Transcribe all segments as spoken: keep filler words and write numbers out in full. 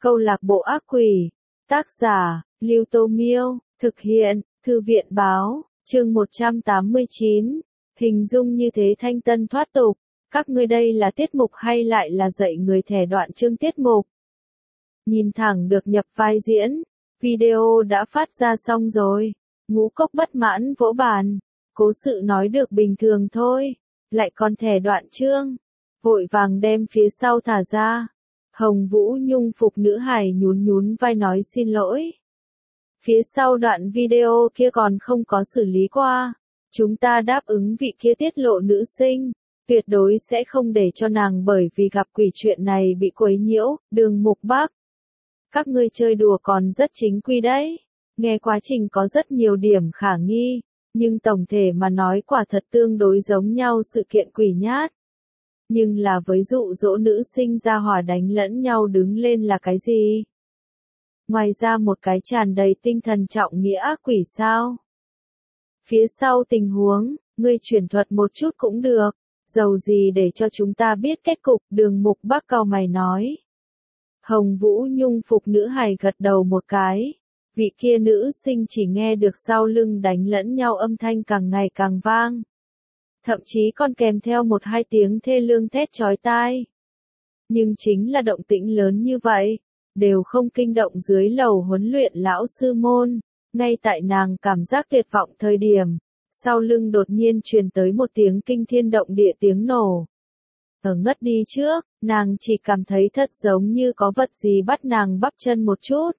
Câu lạc bộ ác quỷ. Tác giả, Lưu Tô Miêu. Thực hiện, Thư viện Báo. Chương một trăm tám mươi chín. Hình dung như thế thanh tân thoát tục. Các ngươi đây là tiết mục hay lại là dạy người thẻ đoạn chương tiết mục? Nhìn thẳng được nhập vai diễn. Video đã phát ra xong rồi. Ngũ Cốc bất mãn vỗ bàn. Cố sự nói được bình thường thôi. Lại còn thẻ đoạn chương. Vội vàng đem phía sau thả ra. Hồng Vũ Nhung phục nữ hài nhún nhún vai nói xin lỗi. Phía sau đoạn video kia còn không có xử lý qua. Chúng ta đáp ứng vị kia tiết lộ nữ sinh. Tuyệt đối sẽ không để cho nàng bởi vì gặp quỷ chuyện này bị quấy nhiễu. Đường Mục Bắc. Các ngươi chơi đùa còn rất chính quy đấy. Nghe quá trình có rất nhiều điểm khả nghi. Nhưng tổng thể mà nói quả thật tương đối giống nhau sự kiện quỷ nhát. Nhưng là với dụ dỗ nữ sinh ra hỏa đánh lẫn nhau đứng lên là cái gì? Ngoài ra một cái tràn đầy tinh thần trọng nghĩa ác quỷ sao? Phía sau tình huống, ngươi chuyển thuật một chút cũng được. Dầu gì để cho chúng ta biết kết cục, Đường Mục Bắc cau mày nói. Hồng Vũ Nhung phục nữ hài gật đầu một cái. Vị kia nữ sinh chỉ nghe được sau lưng đánh lẫn nhau âm thanh càng ngày càng vang. Thậm chí còn kèm theo một hai tiếng thê lương thét chói tai. Nhưng chính là động tĩnh lớn như vậy, đều không kinh động dưới lầu huấn luyện lão sư môn. Ngay tại nàng cảm giác tuyệt vọng thời điểm, sau lưng đột nhiên truyền tới một tiếng kinh thiên động địa tiếng nổ. Ở ngất đi trước, nàng chỉ cảm thấy thật giống như có vật gì bắt nàng bắp chân một chút.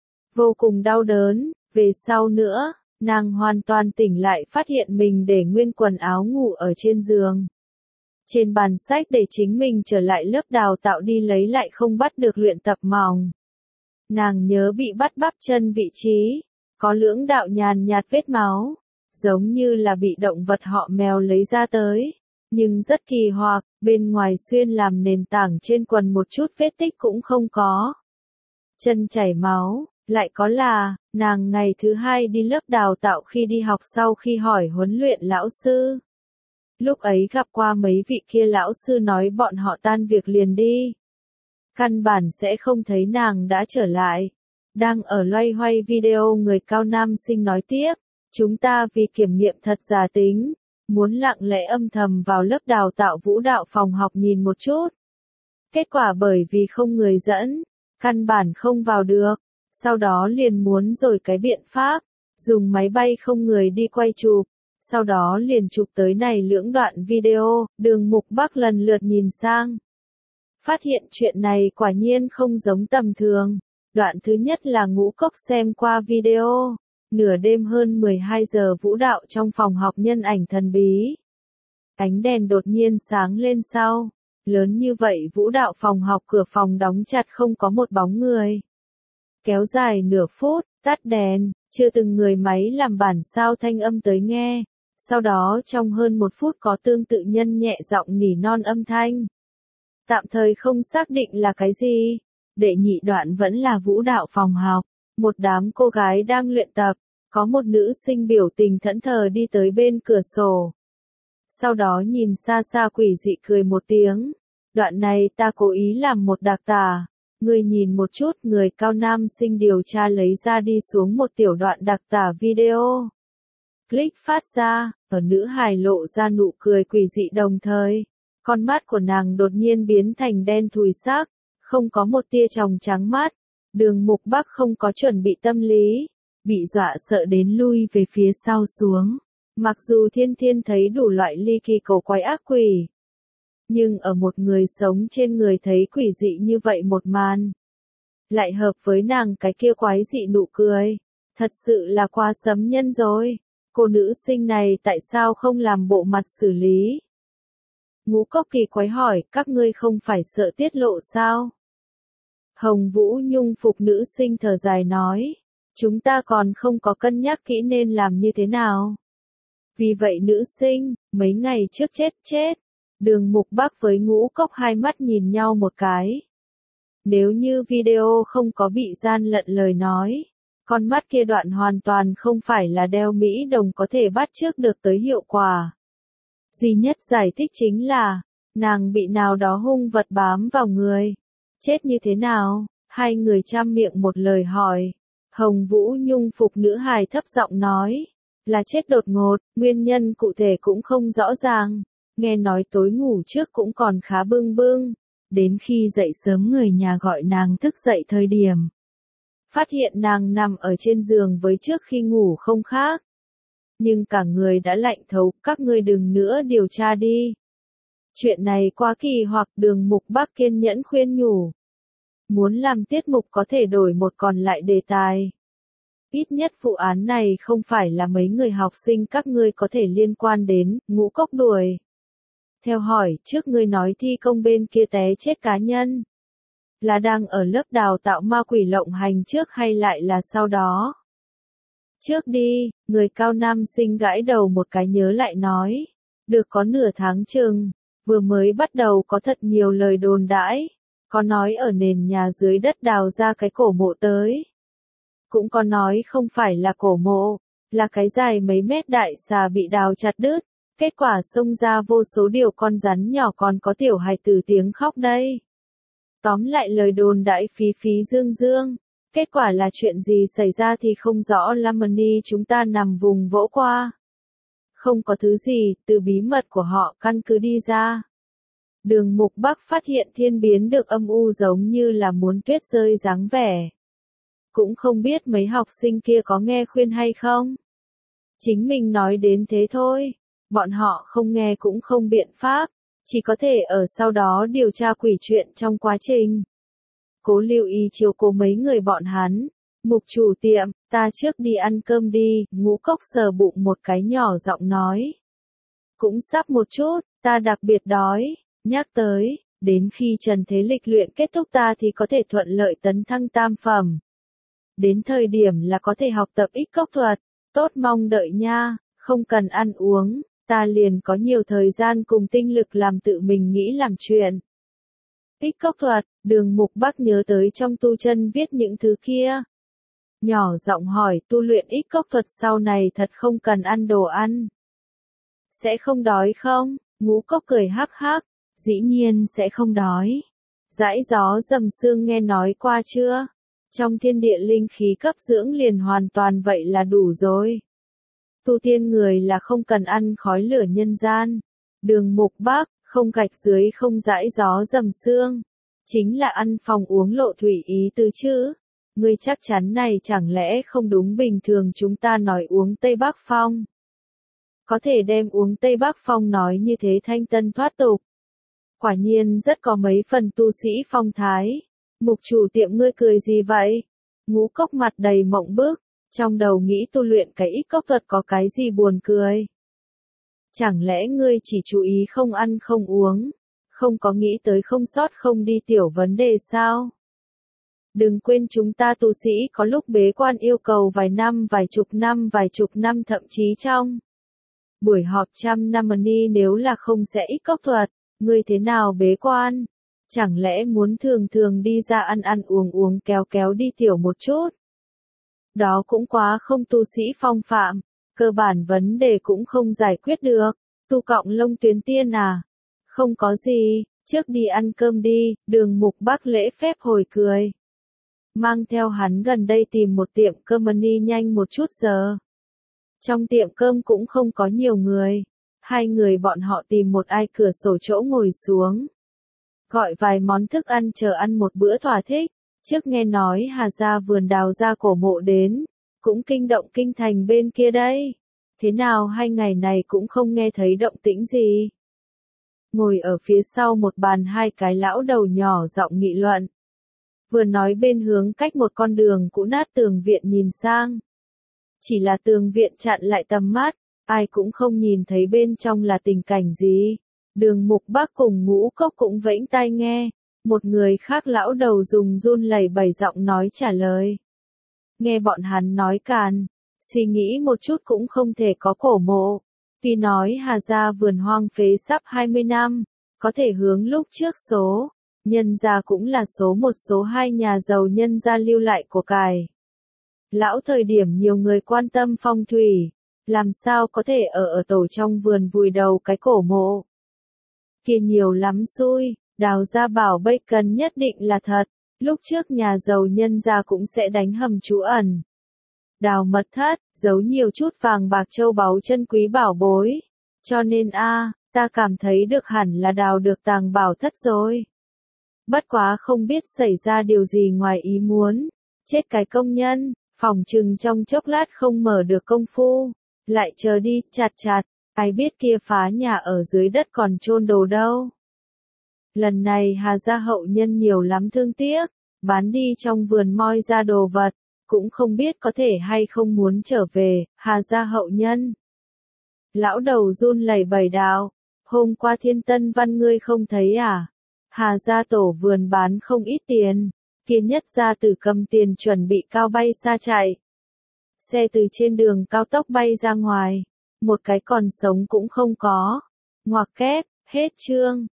Vô cùng đau đớn, về sau nữa, nàng hoàn toàn tỉnh lại phát hiện mình để nguyên quần áo ngủ ở trên giường. Trên bàn sách để chính mình trở lại lớp đào tạo đi lấy lại không bắt được luyện tập mỏng. Nàng nhớ bị bắt bắp chân vị trí, có lưỡng đạo nhàn nhạt vết máu, giống như là bị động vật họ mèo lấy ra tới. Nhưng rất kỳ hoặc, bên ngoài xuyên làm nền tảng trên quần một chút vết tích cũng không có. Chân chảy máu. Lại có là, nàng ngày thứ hai đi lớp đào tạo khi đi học sau khi hỏi huấn luyện lão sư. Lúc ấy gặp qua mấy vị kia lão sư nói bọn họ tan việc liền đi. Căn bản sẽ không thấy nàng đã trở lại. Đang ở loay hoay video người cao nam sinh nói tiếp. Chúng ta vì kiểm nghiệm thật giả tính. Muốn lặng lẽ âm thầm vào lớp đào tạo vũ đạo phòng học nhìn một chút. Kết quả bởi vì không người dẫn. Căn bản không vào được. Sau đó liền muốn rồi cái biện pháp, dùng máy bay không người đi quay chụp, sau đó liền chụp tới này lưỡng đoạn video, Đường Mục Bắc lần lượt nhìn sang. Phát hiện chuyện này quả nhiên không giống tầm thường. Đoạn thứ nhất là Ngũ Cốc xem qua video, nửa đêm hơn mười hai giờ vũ đạo trong phòng học nhân ảnh thần bí. Ánh đèn đột nhiên sáng lên sau, lớn như vậy vũ đạo phòng học cửa phòng đóng chặt không có một bóng người. Kéo dài nửa phút, tắt đèn, chưa từng người máy làm bản sao thanh âm tới nghe. Sau đó trong hơn một phút có tương tự nhân nhẹ giọng nỉ non âm thanh. Tạm thời không xác định là cái gì. Đệ nhị đoạn vẫn là vũ đạo phòng học. Một đám cô gái đang luyện tập. Có một nữ sinh biểu tình thẫn thờ đi tới bên cửa sổ. Sau đó nhìn xa xa quỷ dị cười một tiếng. Đoạn này ta cố ý làm một đặc tả. Người nhìn một chút, người cao nam sinh điều tra lấy ra đi xuống một tiểu đoạn đặc tả video. Click phát ra, ở nữ hài lộ ra nụ cười quỷ dị đồng thời. Con mắt của nàng đột nhiên biến thành đen thùi sắc, không có một tia tròng trắng mắt. Đường Mục Bắc không có chuẩn bị tâm lý, bị dọa sợ đến lui về phía sau xuống. Mặc dù thiên thiên thấy đủ loại ly kỳ cổ quái ác quỷ. Nhưng ở một người sống trên người thấy quỷ dị như vậy một màn. Lại hợp với nàng cái kia quái dị nụ cười. Thật sự là quá sấm nhân rồi. Cô nữ sinh này tại sao không làm bộ mặt xử lý? Ngũ Cốc kỳ quái hỏi, các ngươi không phải sợ tiết lộ sao? Hồng Vũ Nhung phục nữ sinh thở dài nói. Chúng ta còn không có cân nhắc kỹ nên làm như thế nào. Vì vậy nữ sinh, mấy ngày trước chết chết. Đường Mục Bắc với Ngũ Cốc hai mắt nhìn nhau một cái. Nếu như video không có bị gian lận lời nói, con mắt kia đoạn hoàn toàn không phải là đeo Mỹ đồng có thể bắt chước được tới hiệu quả. Duy nhất giải thích chính là, nàng bị nào đó hung vật bám vào người. Chết như thế nào, Hai người trăm miệng một lời hỏi. Hồng Vũ Nhung phục nữ hài thấp giọng nói. Là chết đột ngột, nguyên nhân cụ thể cũng không rõ ràng. Nghe nói tối ngủ trước cũng còn khá bưng bưng. Đến khi dậy sớm người nhà gọi nàng thức dậy thời điểm. Phát hiện nàng nằm ở trên giường với trước khi ngủ không khác. Nhưng cả người đã lạnh thấu, các ngươi đừng nữa điều tra đi. Chuyện này quá kỳ hoặc Đường Mục Bắc kiên nhẫn khuyên nhủ. Muốn làm tiết mục có thể đổi một còn lại đề tài. Ít nhất vụ án này không phải là mấy người học sinh các ngươi có thể liên quan đến, Ngũ Cốc đuổi. Theo hỏi, trước ngươi nói thi công bên kia té chết cá nhân. Là đang ở lớp đào tạo ma quỷ lộng hành trước hay lại là sau đó? Trước đi, người cao nam sinh gãi đầu một cái nhớ lại nói. Được có nửa tháng chừng, vừa mới bắt đầu có thật nhiều lời đồn đãi. Có nói ở nền nhà dưới đất đào ra cái cổ mộ tới. Cũng có nói không phải là cổ mộ, là cái dài mấy mét đại xà bị đào chặt đứt. Kết quả xông ra vô số điều con rắn nhỏ còn có tiểu hài tử tiếng khóc đây. Tóm lại lời đồn đãi phí phí dương dương. Kết quả là chuyện gì xảy ra thì không rõ Lamani chúng ta nằm vùng vỗ qua. Không có thứ gì, từ bí mật của họ căn cứ đi ra. Đường Mục Bắc phát hiện thiên biến được âm u giống như là muốn tuyết rơi dáng vẻ. Cũng không biết mấy học sinh kia có nghe khuyên hay không. Chính mình nói đến thế thôi. Bọn họ không nghe cũng không biện pháp. Chỉ có thể ở sau đó điều tra quỷ chuyện trong quá trình. Cố lưu ý chiều cố mấy người bọn hắn. Mục chủ tiệm, ta trước đi ăn cơm đi, Ngũ Cốc sờ bụng một cái nhỏ giọng nói. Cũng sắp một chút, ta đặc biệt đói, nhắc tới, đến khi Trần Thế Lịch luyện kết thúc ta thì có thể thuận lợi tấn thăng tam phẩm. Đến thời điểm là có thể học tập ít cốc thuật, tốt mong đợi nha, không cần ăn uống, ta liền có nhiều thời gian cùng tinh lực làm tự mình nghĩ làm chuyện. Ích cốc thuật, Đường Mục Bắc nhớ tới trong tu chân viết những thứ kia. Nhỏ giọng hỏi tu luyện ích cốc thuật sau này thật không cần ăn đồ ăn. Sẽ không đói không? Ngũ Cốc cười hắc hắc, dĩ nhiên sẽ không đói. Dãi gió dầm sương nghe nói qua chưa? Trong thiên địa linh khí cấp dưỡng liền hoàn toàn vậy là đủ rồi. Tu tiên người là không cần ăn khói lửa nhân gian. Đường Mục Bắc, không gạch dưới không dãi gió dầm sương. Chính là ăn phòng uống lộ thủy ý tứ chứ. Ngươi chắc chắn này chẳng lẽ không đúng bình thường chúng ta nói uống Tây Bắc Phong. Có thể đem uống Tây Bắc Phong nói như thế thanh tân thoát tục. Quả nhiên rất có mấy phần tu sĩ phong thái. Mục chủ tiệm ngươi cười gì vậy? Ngũ Cốc mặt đầy mộng bức, trong đầu nghĩ tu luyện cái ít cốc thuật có cái gì buồn cười. Chẳng lẽ ngươi chỉ chú ý không ăn không uống, không có nghĩ tới không sót không đi tiểu vấn đề sao? Đừng quên chúng ta tu sĩ có lúc bế quan yêu cầu vài năm vài chục năm vài chục năm thậm chí trong buổi họp trăm năm ni nếu là không sẽ ít cốc thuật, ngươi thế nào bế quan? Chẳng lẽ muốn thường thường đi ra ăn ăn uống uống kéo kéo đi tiểu một chút? Đó cũng quá không tu sĩ phong phạm, cơ bản vấn đề cũng không giải quyết được. Tu cọng lông tuyến tiên à? Không có gì, trước đi ăn cơm đi, Đường Mục Bắc lễ phép hồi cười. Mang theo hắn gần đây tìm một tiệm cơm ni nhanh một chút giờ. Trong tiệm cơm cũng không có nhiều người. Hai người bọn họ tìm một ai cửa sổ chỗ ngồi xuống. Gọi vài món thức ăn chờ ăn một bữa thỏa thích. Trước nghe nói Hà Gia vườn đào ra cổ mộ đến. Cũng kinh động kinh thành bên kia đây. Thế nào hai ngày này cũng không nghe thấy động tĩnh gì. Ngồi ở phía sau một bàn hai cái lão đầu nhỏ giọng nghị luận. Vừa nói bên hướng cách một con đường cũ nát tường viện nhìn sang. Chỉ là tường viện chặn lại tầm mắt, ai cũng không nhìn thấy bên trong là tình cảnh gì. Đường Mục Bắc cùng Ngũ Cốc cũng vẫy tai nghe, một người khác lão đầu dùng run lẩy bẩy giọng nói trả lời. Nghe bọn hắn nói càn, suy nghĩ một chút cũng không thể có cổ mộ. Tuy nói Hà Gia vườn hoang phế sắp hai mươi năm, có thể hướng lúc trước số, nhân gia cũng là số một số hai nhà giàu nhân gia lưu lại của cải. Lão thời điểm nhiều người quan tâm phong thủy, làm sao có thể ở ở tổ trong vườn vùi đầu cái cổ mộ. Kia nhiều lắm xui, đào ra bảo bacon nhất định là thật, Lúc trước nhà giàu nhân gia cũng sẽ đánh hầm trú ẩn, đào mật thất, giấu nhiều chút vàng bạc châu báu chân quý bảo bối. Cho nên a, ta cảm thấy được hẳn là đào được tàng bảo thất rồi. Bất quá không biết xảy ra điều gì ngoài ý muốn. Chết cái công nhân, phòng trừng trong chốc lát không mở được công phu. Lại chờ đi, chặt chặt, ai biết kia phá nhà ở dưới đất còn chôn đồ đâu. Lần này Hà gia hậu nhân nhiều lắm thương tiếc, bán đi trong vườn moi ra đồ vật, cũng không biết có thể hay không muốn trở về, Hà gia hậu nhân. Lão đầu run lẩy bẩy đạo, hôm qua Thiên Tân Văn ngươi không thấy à? Hà gia tổ vườn bán không ít tiền, kia nhất gia tử cầm tiền chuẩn bị cao bay xa chạy. Xe từ trên đường cao tốc bay ra ngoài, một cái còn sống cũng không có. Ngoặc kép, hết chương.